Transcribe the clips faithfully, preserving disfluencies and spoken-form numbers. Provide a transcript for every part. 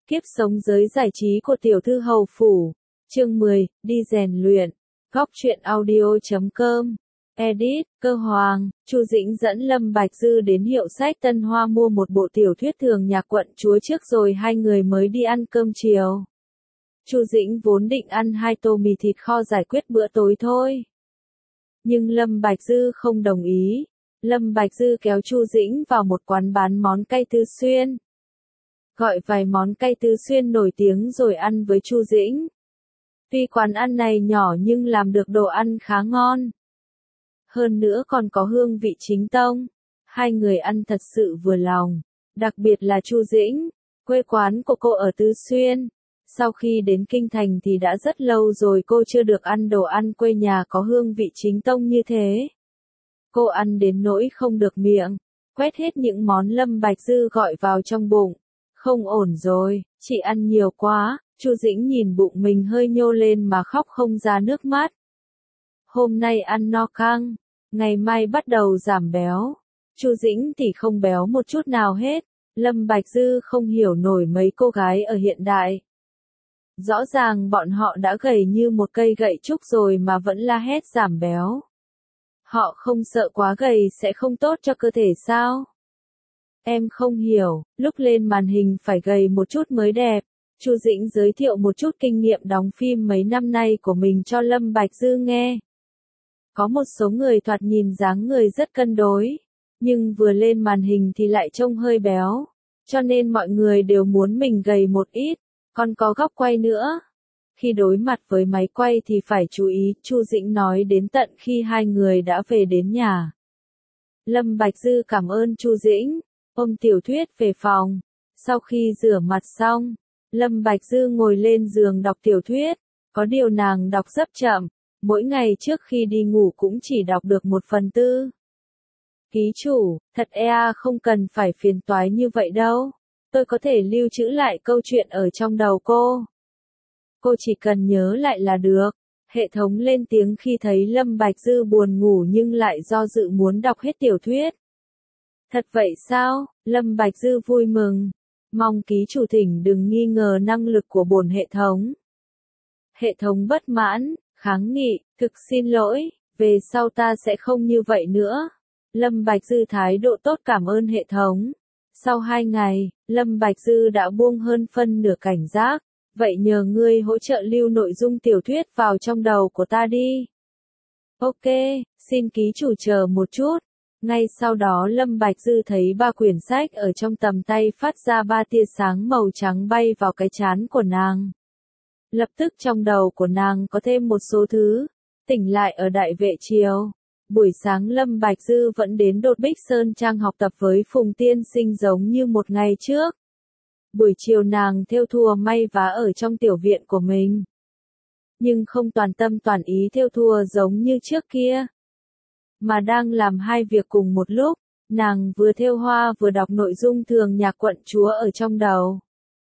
Kiếp sống giới giải trí của tiểu thư hầu phủ. Chương mười, đi rèn luyện. Góc truyện audio chấm com. Edit, Cơ Hoàng, Chu Dĩnh dẫn Lâm Bạch Dư đến hiệu sách Tân Hoa mua một bộ tiểu thuyết thường nhạc quận chúa trước rồi hai người mới đi ăn cơm chiều. Chu Dĩnh vốn định ăn hai tô mì thịt kho giải quyết bữa tối thôi. Nhưng Lâm Bạch Dư không đồng ý. Lâm Bạch Dư kéo Chu Dĩnh vào một quán bán món cay Tư Xuyên. Gọi vài món cay Tư Xuyên nổi tiếng rồi ăn với Chu Dĩnh. Tuy quán ăn này nhỏ nhưng làm được đồ ăn khá ngon. Hơn nữa còn có hương vị chính tông. Hai người ăn thật sự vừa lòng. Đặc biệt là Chu Dĩnh, quê quán của cô ở Tư Xuyên. Sau khi đến Kinh Thành thì đã rất lâu rồi cô chưa được ăn đồ ăn quê nhà có hương vị chính tông như thế. Cô ăn đến nỗi không được miệng, quét hết những món Lâm Bạch Dư gọi vào trong bụng. Không ổn rồi, chị ăn nhiều quá. Chu Dĩnh nhìn bụng mình hơi nhô lên mà khóc không ra nước mắt. Hôm nay ăn no căng, ngày mai bắt đầu giảm béo. Chu Dĩnh thì không béo một chút nào hết. Lâm Bạch Dư không hiểu nổi mấy cô gái ở hiện đại. Rõ ràng bọn họ đã gầy như một cây gậy trúc rồi mà vẫn la hét giảm béo. Họ không sợ quá gầy sẽ không tốt cho cơ thể sao? Em không hiểu, lúc lên màn hình phải gầy một chút mới đẹp. Chu Dĩnh giới thiệu một chút kinh nghiệm đóng phim mấy năm nay của mình cho Lâm Bạch Dư nghe. Có một số người thoạt nhìn dáng người rất cân đối, nhưng vừa lên màn hình thì lại trông hơi béo, cho nên mọi người đều muốn mình gầy một ít, còn có góc quay nữa. Khi đối mặt với máy quay thì phải chú ý, Chu Dĩnh nói đến tận khi hai người đã về đến nhà. Lâm Bạch Dư cảm ơn Chu Dĩnh, ôm tiểu thuyết về phòng. Sau khi rửa mặt xong, Lâm Bạch Dư ngồi lên giường đọc tiểu thuyết. Có điều nàng đọc rất chậm, mỗi ngày trước khi đi ngủ cũng chỉ đọc được một phần tư. Ký chủ, thật ea không cần phải phiền toái như vậy đâu. Tôi có thể lưu trữ lại câu chuyện ở trong đầu cô. Cô chỉ cần nhớ lại là được. Hệ thống lên tiếng khi thấy Lâm Bạch Dư buồn ngủ nhưng lại do dự muốn đọc hết tiểu thuyết. Thật vậy sao? Lâm Bạch Dư vui mừng. Mong ký chủ thỉnh đừng nghi ngờ năng lực của bổn hệ thống. Hệ thống bất mãn, kháng nghị, thực xin lỗi, về sau ta sẽ không như vậy nữa. Lâm Bạch Dư thái độ tốt cảm ơn hệ thống. Sau hai ngày, Lâm Bạch Dư đã buông hơn phân nửa cảnh giác. Vậy nhờ ngươi hỗ trợ lưu nội dung tiểu thuyết vào trong đầu của ta đi. Ok, xin ký chủ chờ một chút. Ngay sau đó Lâm Bạch Dư thấy ba quyển sách ở trong tầm tay phát ra ba tia sáng màu trắng bay vào cái trán của nàng. Lập tức trong đầu của nàng có thêm một số thứ. Tỉnh lại ở Đại Vệ Triều. Buổi sáng Lâm Bạch Dư vẫn đến Đột Bích Sơn Trang học tập với Phùng Tiên Sinh giống như một ngày trước. Buổi chiều nàng thêu thùa may vá ở trong tiểu viện của mình. Nhưng không toàn tâm toàn ý thêu thùa giống như trước kia. Mà đang làm hai việc cùng một lúc, nàng vừa thêu hoa vừa đọc nội dung thường nhạc quận chúa ở trong đầu.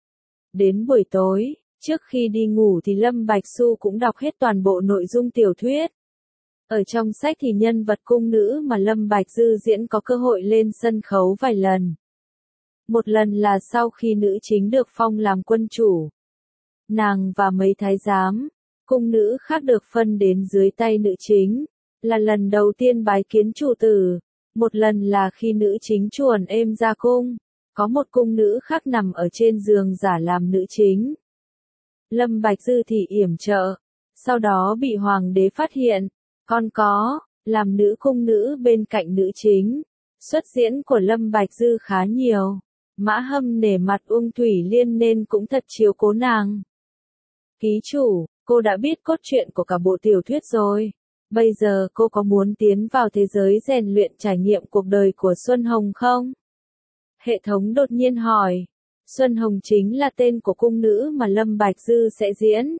Đến buổi tối, trước khi đi ngủ thì Lâm Bạch Xu cũng đọc hết toàn bộ nội dung tiểu thuyết. Ở trong sách thì nhân vật cung nữ mà Lâm Bạch Dư diễn có cơ hội lên sân khấu vài lần. Một lần là sau khi nữ chính được phong làm quân chủ. Nàng và mấy thái giám, cung nữ khác được phân đến dưới tay nữ chính, là lần đầu tiên bái kiến chủ tử. Một lần là khi nữ chính chuồn êm ra cung, có một cung nữ khác nằm ở trên giường giả làm nữ chính. Lâm Bạch Dư thì yểm trợ, sau đó bị hoàng đế phát hiện, còn có, làm nữ cung nữ bên cạnh nữ chính. Xuất diễn của Lâm Bạch Dư khá nhiều. Mã Hâm nể mặt Uông Thủy Liên nên cũng thật chiếu cố nàng. Ký chủ, cô đã biết cốt truyện của cả bộ tiểu thuyết rồi. Bây giờ cô có muốn tiến vào thế giới rèn luyện trải nghiệm cuộc đời của Xuân Hồng không? Hệ thống đột nhiên hỏi. Xuân Hồng chính là tên của cung nữ mà Lâm Bạch Dư sẽ diễn.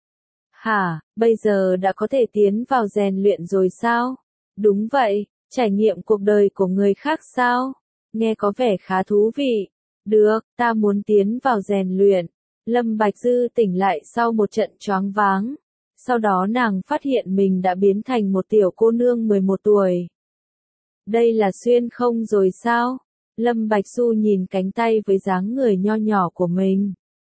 Hả, bây giờ đã có thể tiến vào rèn luyện rồi sao? Đúng vậy, trải nghiệm cuộc đời của người khác sao? Nghe có vẻ khá thú vị. Được, ta muốn tiến vào rèn luyện. Lâm Bạch Dư tỉnh lại sau một trận choáng váng. Sau đó nàng phát hiện mình đã biến thành một tiểu cô nương mười một tuổi. Đây là xuyên không rồi sao? Lâm Bạch Xu nhìn cánh tay với dáng người nho nhỏ của mình.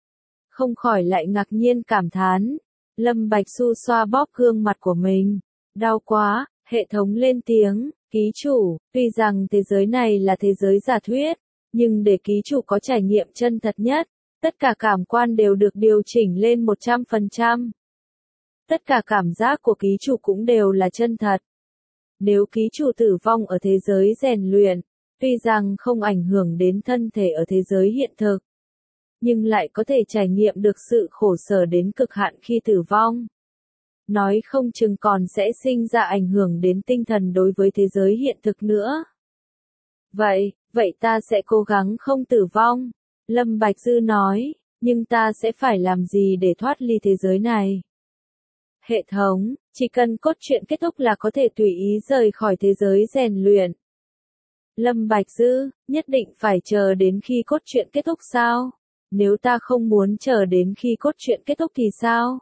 không khỏi lại ngạc nhiên cảm thán. Lâm Bạch Xu xoa bóp gương mặt của mình. Đau quá, hệ thống lên tiếng, ký chủ, tuy rằng thế giới này là thế giới giả thuyết, nhưng để ký chủ có trải nghiệm chân thật nhất, tất cả cảm quan đều được điều chỉnh lên một trăm phần trăm. Tất cả cảm giác của ký chủ cũng đều là chân thật. Nếu ký chủ tử vong ở thế giới rèn luyện, tuy rằng không ảnh hưởng đến thân thể ở thế giới hiện thực, nhưng lại có thể trải nghiệm được sự khổ sở đến cực hạn khi tử vong. Nói không chừng còn sẽ sinh ra ảnh hưởng đến tinh thần đối với thế giới hiện thực nữa. Vậy, vậy ta sẽ cố gắng không tử vong. Lâm Bạch Dư nói, nhưng ta sẽ phải làm gì để thoát ly thế giới này? Hệ thống, chỉ cần cốt truyện kết thúc là có thể tùy ý rời khỏi thế giới rèn luyện. Lâm Bạch Dư, nhất định phải chờ đến khi cốt truyện kết thúc sao? Nếu ta không muốn chờ đến khi cốt truyện kết thúc thì sao?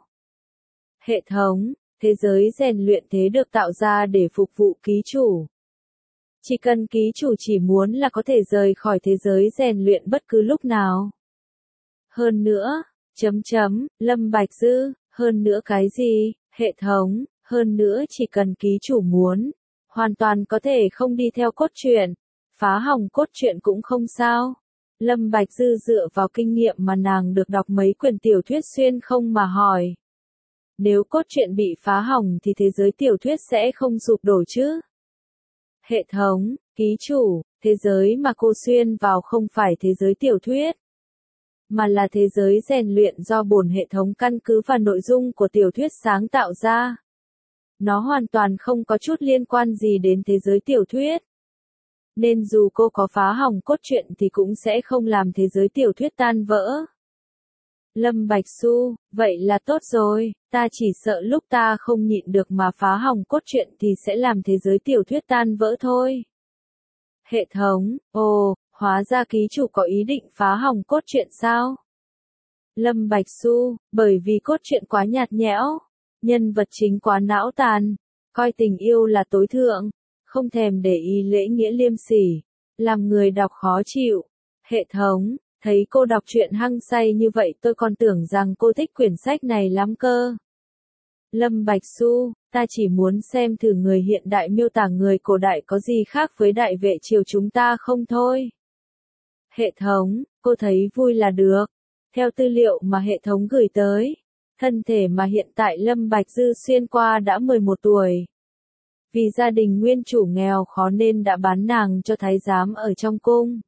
Hệ thống, thế giới rèn luyện thế được tạo ra để phục vụ ký chủ. Chỉ cần ký chủ chỉ muốn là có thể rời khỏi thế giới rèn luyện bất cứ lúc nào. Hơn nữa, chấm chấm, Lâm Bạch Dư, hơn nữa cái gì, hệ thống, hơn nữa chỉ cần ký chủ muốn, hoàn toàn có thể không đi theo cốt truyện, phá hỏng cốt truyện cũng không sao. Lâm Bạch Dư dựa vào kinh nghiệm mà nàng được đọc mấy quyển tiểu thuyết xuyên không mà hỏi. Nếu cốt truyện bị phá hỏng thì thế giới tiểu thuyết sẽ không sụp đổ chứ? Hệ thống, ký chủ, thế giới mà cô xuyên vào không phải thế giới tiểu thuyết, mà là thế giới rèn luyện do bổn hệ thống căn cứ vào nội dung của tiểu thuyết sáng tạo ra. Nó hoàn toàn không có chút liên quan gì đến thế giới tiểu thuyết. Nên dù cô có phá hỏng cốt truyện thì cũng sẽ không làm thế giới tiểu thuyết tan vỡ. Lâm Bạch Xu, vậy là tốt rồi, ta chỉ sợ lúc ta không nhịn được mà phá hỏng cốt truyện thì sẽ làm thế giới tiểu thuyết tan vỡ thôi. Hệ thống, ồ, hóa ra ký chủ có ý định phá hỏng cốt truyện sao? Lâm Bạch Xu, bởi vì cốt truyện quá nhạt nhẽo, nhân vật chính quá não tàn, coi tình yêu là tối thượng, không thèm để ý lễ nghĩa liêm sỉ, làm người đọc khó chịu. Hệ thống, thấy cô đọc truyện hăng say như vậy tôi còn tưởng rằng cô thích quyển sách này lắm cơ. Lâm Bạch Xu, ta chỉ muốn xem thử người hiện đại miêu tả người cổ đại có gì khác với đại vệ triều chúng ta không thôi. Hệ thống, cô thấy vui là được. Theo tư liệu mà hệ thống gửi tới, thân thể mà hiện tại Lâm Bạch Dư xuyên qua đã mười một tuổi. Vì gia đình nguyên chủ nghèo khó nên đã bán nàng cho thái giám ở trong cung.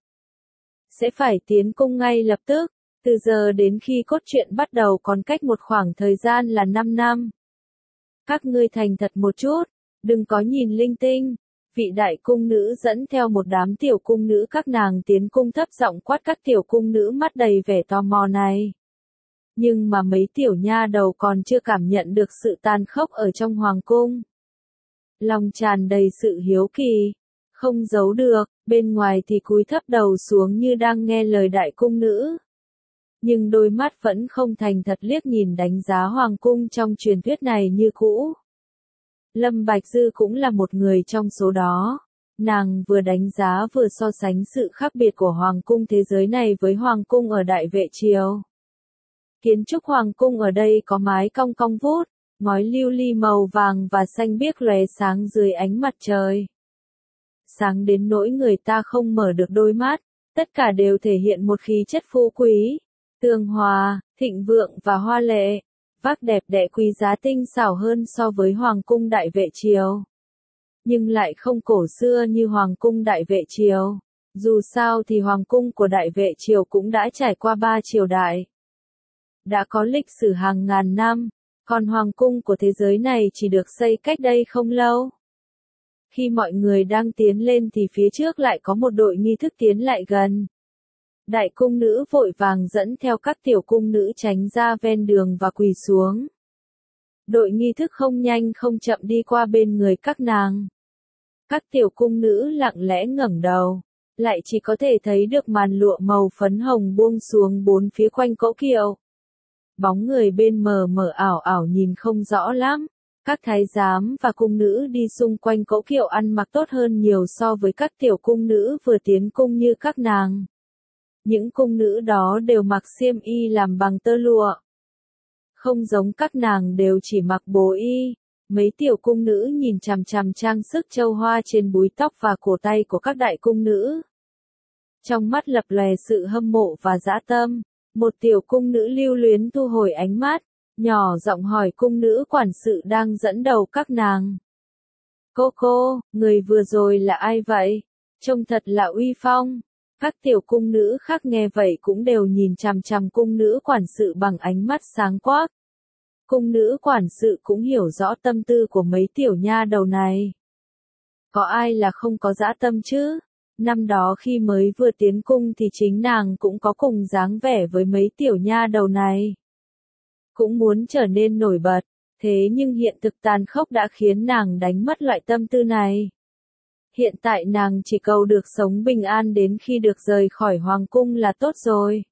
Sẽ phải tiến cung ngay lập tức, từ giờ đến khi cốt truyện bắt đầu còn cách một khoảng thời gian là năm năm. Các ngươi thành thật một chút, đừng có nhìn linh tinh. Vị đại cung nữ dẫn theo một đám tiểu cung nữ các nàng tiến cung thấp giọng quát các tiểu cung nữ mắt đầy vẻ tò mò này. Nhưng mà mấy tiểu nha đầu còn chưa cảm nhận được sự tàn khốc ở trong hoàng cung. Lòng tràn đầy sự hiếu kỳ, không giấu được, bên ngoài thì cúi thấp đầu xuống như đang nghe lời đại cung nữ. Nhưng đôi mắt vẫn không thành thật liếc nhìn đánh giá hoàng cung trong truyền thuyết này như cũ. Lâm Bạch Dư cũng là một người trong số đó. Nàng vừa đánh giá vừa so sánh sự khác biệt của hoàng cung thế giới này với hoàng cung ở Đại Vệ Triều. Kiến trúc hoàng cung ở đây có mái cong cong vút, ngói lưu ly màu vàng và xanh biếc lóe sáng dưới ánh mặt trời. Sáng đến nỗi người ta không mở được đôi mắt, tất cả đều thể hiện một khí chất phú quý, tường hòa, thịnh vượng và hoa lệ, vác đẹp đẽ quý giá tinh xảo hơn so với hoàng cung Đại Vệ Triều. Nhưng lại không cổ xưa như hoàng cung Đại Vệ Triều. Dù sao thì hoàng cung của Đại Vệ Triều cũng đã trải qua ba triều đại. Đã có lịch sử hàng ngàn năm, còn hoàng cung của thế giới này chỉ được xây cách đây không lâu. Khi mọi người đang tiến lên thì phía trước lại có một đội nghi thức tiến lại gần. Đại cung nữ vội vàng dẫn theo các tiểu cung nữ tránh ra ven đường và quỳ xuống. Đội nghi thức không nhanh không chậm đi qua bên người các nàng. Các tiểu cung nữ lặng lẽ ngẩng đầu, lại chỉ có thể thấy được màn lụa màu phấn hồng buông xuống bốn phía quanh cỗ kiệu. Bóng người bên mờ mờ ảo ảo nhìn không rõ lắm. Các thái giám và cung nữ đi xung quanh cỗ kiệu ăn mặc tốt hơn nhiều so với các tiểu cung nữ vừa tiến cung như các nàng. những cung nữ đó đều mặc xiêm y làm bằng tơ lụa. Không giống các nàng đều chỉ mặc bố y. Mấy tiểu cung nữ nhìn chằm chằm trang sức châu hoa trên búi tóc và cổ tay của các đại cung nữ. Trong mắt lập lòe sự hâm mộ và dã tâm, một tiểu cung nữ lưu luyến thu hồi ánh mắt, nhỏ giọng hỏi cung nữ quản sự đang dẫn đầu các nàng. Cô cô, người vừa rồi là ai vậy? Trông thật là uy phong. Các tiểu cung nữ khác nghe vậy cũng đều nhìn chằm chằm cung nữ quản sự bằng ánh mắt sáng quắc. Cung nữ quản sự cũng hiểu rõ tâm tư của mấy tiểu nha đầu này. Có ai là không có dã tâm chứ? Năm đó khi mới vừa tiến cung thì chính nàng cũng có cùng dáng vẻ với mấy tiểu nha đầu này. Cũng muốn trở nên nổi bật, thế nhưng hiện thực tàn khốc đã khiến nàng đánh mất loại tâm tư này. Hiện tại nàng chỉ cầu được sống bình an đến khi được rời khỏi hoàng cung là tốt rồi.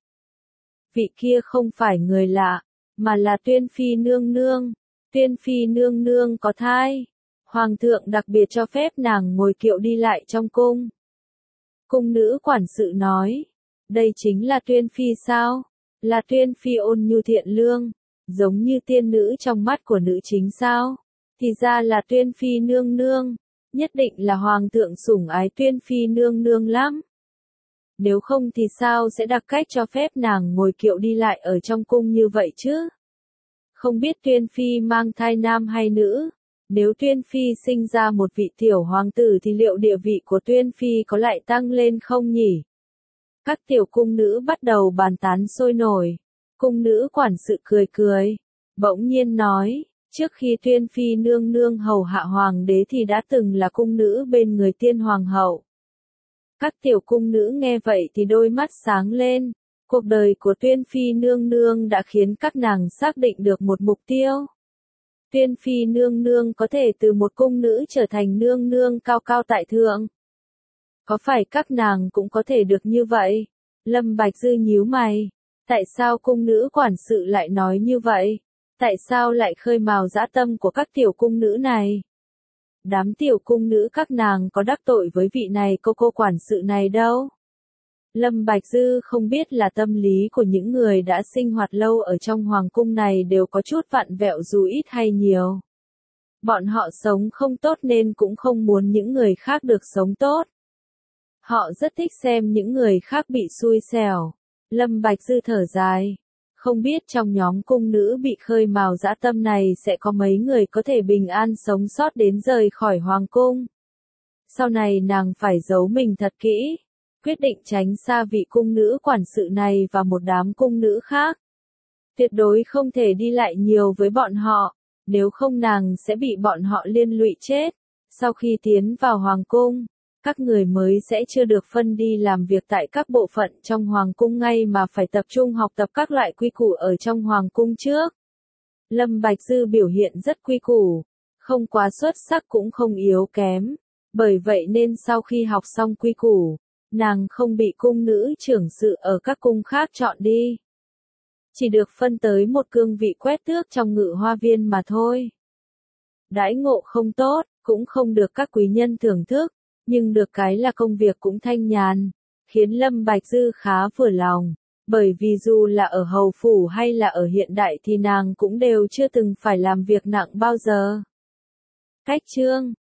Vị kia không phải người lạ, mà là Tuyên Phi nương nương. Tuyên Phi nương nương có thai. Hoàng thượng đặc biệt cho phép nàng ngồi kiệu đi lại trong cung. Cung nữ quản sự nói, đây chính là Tuyên Phi sao? Là Tuyên Phi ôn nhu thiện lương, giống như tiên nữ trong mắt của nữ chính sao? Thì ra là Tuyên Phi nương nương, nhất định là hoàng thượng sủng ái Tuyên Phi nương nương lắm. Nếu không thì sao sẽ đặc cách cho phép nàng ngồi kiệu đi lại ở trong cung như vậy chứ? Không biết Tuyên Phi mang thai nam hay nữ? Nếu Tuyên Phi sinh ra một vị tiểu hoàng tử thì liệu địa vị của Tuyên Phi có lại tăng lên không nhỉ? Các tiểu cung nữ bắt đầu bàn tán sôi nổi. Cung nữ quản sự cười cười, bỗng nhiên nói, trước khi Tuyên Phi nương nương hầu hạ hoàng đế thì đã từng là cung nữ bên người tiên hoàng hậu. Các tiểu cung nữ nghe vậy thì đôi mắt sáng lên. Cuộc đời của Tuyên Phi nương nương đã khiến các nàng xác định được một mục tiêu. Tuyên Phi nương nương có thể từ một cung nữ trở thành nương nương cao cao tại thượng. Có phải các nàng cũng có thể được như vậy? Lâm Bạch Dư nhíu mày. Tại sao cung nữ quản sự lại nói như vậy? Tại sao lại khơi mào dã tâm của các tiểu cung nữ này? Đám tiểu cung nữ các nàng có đắc tội với vị này cô cô quản sự này đâu? Lâm Bạch Dư không biết là tâm lý của những người đã sinh hoạt lâu ở trong hoàng cung này đều có chút vặn vẹo dù ít hay nhiều. Bọn họ sống không tốt nên cũng không muốn những người khác được sống tốt. Họ rất thích xem những người khác bị xui xẻo. Lâm Bạch Dư thở dài. Không biết trong nhóm cung nữ bị khơi mào dã tâm này sẽ có mấy người có thể bình an sống sót đến rời khỏi hoàng cung. Sau này nàng phải giấu mình thật kỹ. Quyết định tránh xa vị cung nữ quản sự này và một đám cung nữ khác. Tuyệt đối không thể đi lại nhiều với bọn họ, nếu không nàng sẽ bị bọn họ liên lụy chết. Sau khi tiến vào hoàng cung, các người mới sẽ chưa được phân đi làm việc tại các bộ phận trong hoàng cung ngay mà phải tập trung học tập các loại quy củ ở trong hoàng cung trước. Lâm Bạch Dư biểu hiện rất quy củ, không quá xuất sắc cũng không yếu kém. Bởi vậy nên sau khi học xong quy củ, nàng không bị cung nữ trưởng sự ở các cung khác chọn đi. Chỉ được phân tới một cương vị quét tước trong ngự hoa viên mà thôi. Đãi ngộ không tốt, cũng không được các quý nhân thưởng thức, nhưng được cái là công việc cũng thanh nhàn, khiến Lâm Bạch Dư khá vừa lòng. Bởi vì dù là ở hầu phủ hay là ở hiện đại thì nàng cũng đều chưa từng phải làm việc nặng bao giờ. Cách chương